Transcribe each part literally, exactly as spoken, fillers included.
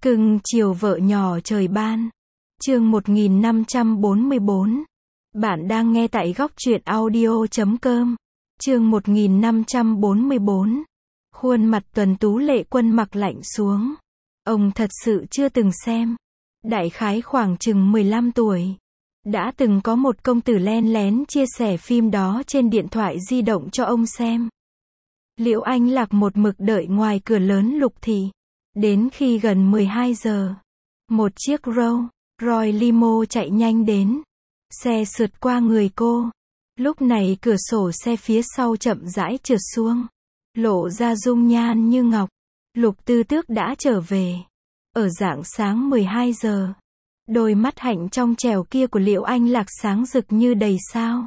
Cưng chiều vợ nhỏ trời ban. Chương một nghìn năm trăm bốn mươi bốn. Bạn đang nghe tại góc truyện audio chấm com. Chương một nghìn năm trăm bốn mươi bốn. Khuôn mặt tuấn tú Lệ Quân mặc lạnh xuống. Ông thật sự chưa từng xem. Đại khái khoảng chừng mười lăm tuổi. Đã từng có một công tử len lén chia sẻ phim đó trên điện thoại di động cho ông xem. Liễu Anh Lạc một mực đợi ngoài cửa lớn Lục Thị. Đến khi gần mười hai giờ, một chiếc Rolls Royce limo chạy nhanh đến. Xe sượt qua người cô. Lúc này cửa sổ xe phía sau chậm rãi trượt xuống. Lộ ra dung nhan như ngọc. Lục Tư Tước đã trở về. Ở rạng sáng mười hai giờ. Đôi mắt hạnh trong trẻo kia của Liễu Anh Lạc sáng rực như đầy sao.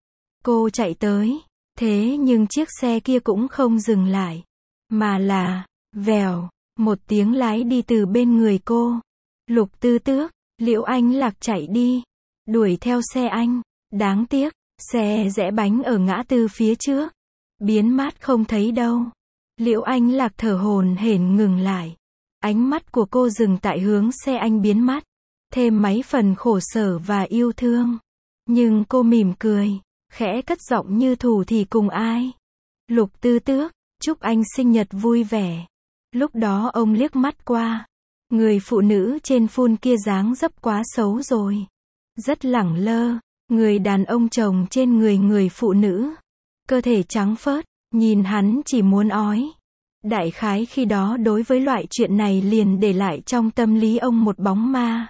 Cô chạy tới. Thế nhưng chiếc xe kia cũng không dừng lại. Mà là, vèo, một tiếng lái đi từ bên người cô. Lục Tư Tước, Liễu Anh Lạc chạy đi. Đuổi theo xe anh. Đáng tiếc, xe rẽ bánh ở ngã tư phía trước. Biến mất không thấy đâu. Liễu Anh Lạc thở hổn hển ngừng lại. Ánh mắt của cô dừng tại hướng xe anh biến mất. Thêm mấy phần khổ sở và yêu thương. Nhưng cô mỉm cười. Khẽ cất giọng như thủ thì cùng ai. Lục Tư Tước, chúc anh sinh nhật vui vẻ. Lúc đó ông liếc mắt qua. Người phụ nữ trên phone kia dáng dấp quá xấu rồi. Rất lẳng lơ. Người đàn ông chồng trên người người phụ nữ. Cơ thể trắng phớt. Nhìn hắn chỉ muốn ói. Đại khái khi đó đối với loại chuyện này liền để lại trong tâm lý ông một bóng ma.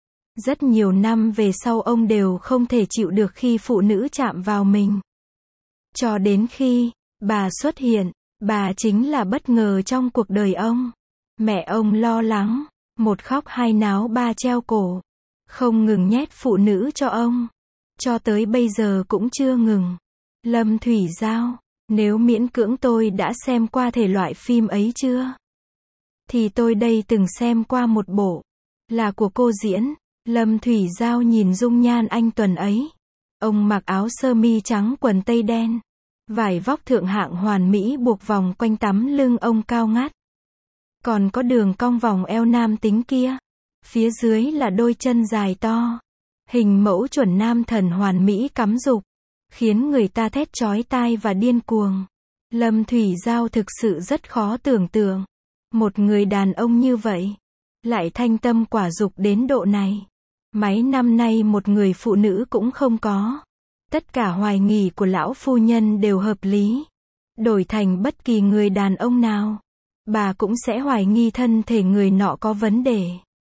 Rất nhiều năm về sau ông đều không thể chịu được khi phụ nữ chạm vào mình. Cho đến khi bà xuất hiện, bà chính là bất ngờ trong cuộc đời ông. Mẹ ông lo lắng, một khóc hai náo ba treo cổ. Không ngừng nhét phụ nữ cho ông. Cho tới bây giờ cũng chưa ngừng. Lâm Thủy Giao, nếu miễn cưỡng tôi đã xem qua thể loại phim ấy chưa? Thì tôi đây từng xem qua một bộ. Là của cô diễn. Lâm Thủy Giao nhìn dung nhan anh tuần ấy. Ông mặc áo sơ mi trắng quần tây đen. Vải vóc thượng hạng hoàn mỹ buộc vòng quanh tấm lưng ông cao ngắt. Còn có đường cong vòng eo nam tính kia. Phía dưới là đôi chân dài to. Hình mẫu chuẩn nam thần hoàn mỹ cắm rục. Khiến người ta thét chói tai và điên cuồng. Lâm Thủy Giao thực sự rất khó tưởng tượng. Một người đàn ông như vậy. Lại thanh tâm quả dục đến độ này. Mấy năm nay một người phụ nữ cũng không có. Tất cả hoài nghi của lão phu nhân đều hợp lý. Đổi thành bất kỳ người đàn ông nào. Bà cũng sẽ hoài nghi thân thể người nọ có vấn đề.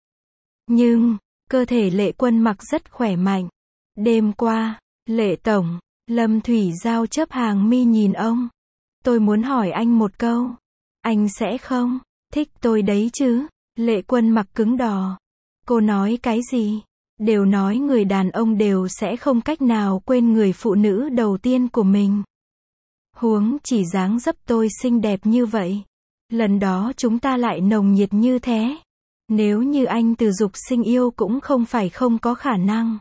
Nhưng, cơ thể Lệ Quân mặc rất khỏe mạnh. Đêm qua, Lệ Tổng, Lâm Thủy Giao chớp hàng mi nhìn ông. Tôi muốn hỏi anh một câu. Anh sẽ không thích tôi đấy chứ? Lệ Quân mặc cứng đò. Cô nói cái gì? Đều nói người đàn ông đều sẽ không cách nào quên người phụ nữ đầu tiên của mình. Huống chỉ dáng dấp tôi xinh đẹp như vậy. Lần đó chúng ta lại nồng nhiệt như thế. Nếu như anh từ dục sinh yêu cũng không phải không có khả năng.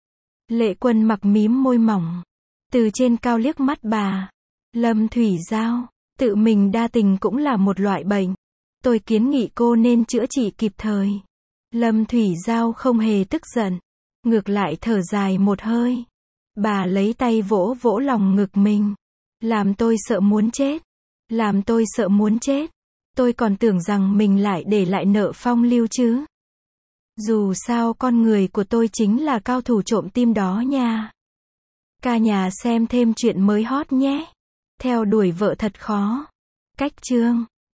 Lệ Quân mặc mím môi mỏng. Từ trên cao liếc mắt bà. Lâm Thủy Giao, tự mình đa tình cũng là một loại bệnh. Tôi kiến nghị cô nên chữa trị kịp thời. Lâm Thủy Giao không hề tức giận. Ngược lại thở dài một hơi. Bà lấy tay vỗ vỗ lòng ngực mình. Làm tôi sợ muốn chết. Làm tôi sợ muốn chết. Tôi còn tưởng rằng mình lại để lại nợ phong lưu chứ. Dù sao con người của tôi chính là cao thủ trộm tim đó nha. Cả nhà xem thêm chuyện mới hot nhé. Theo đuổi vợ thật khó. Cách chương.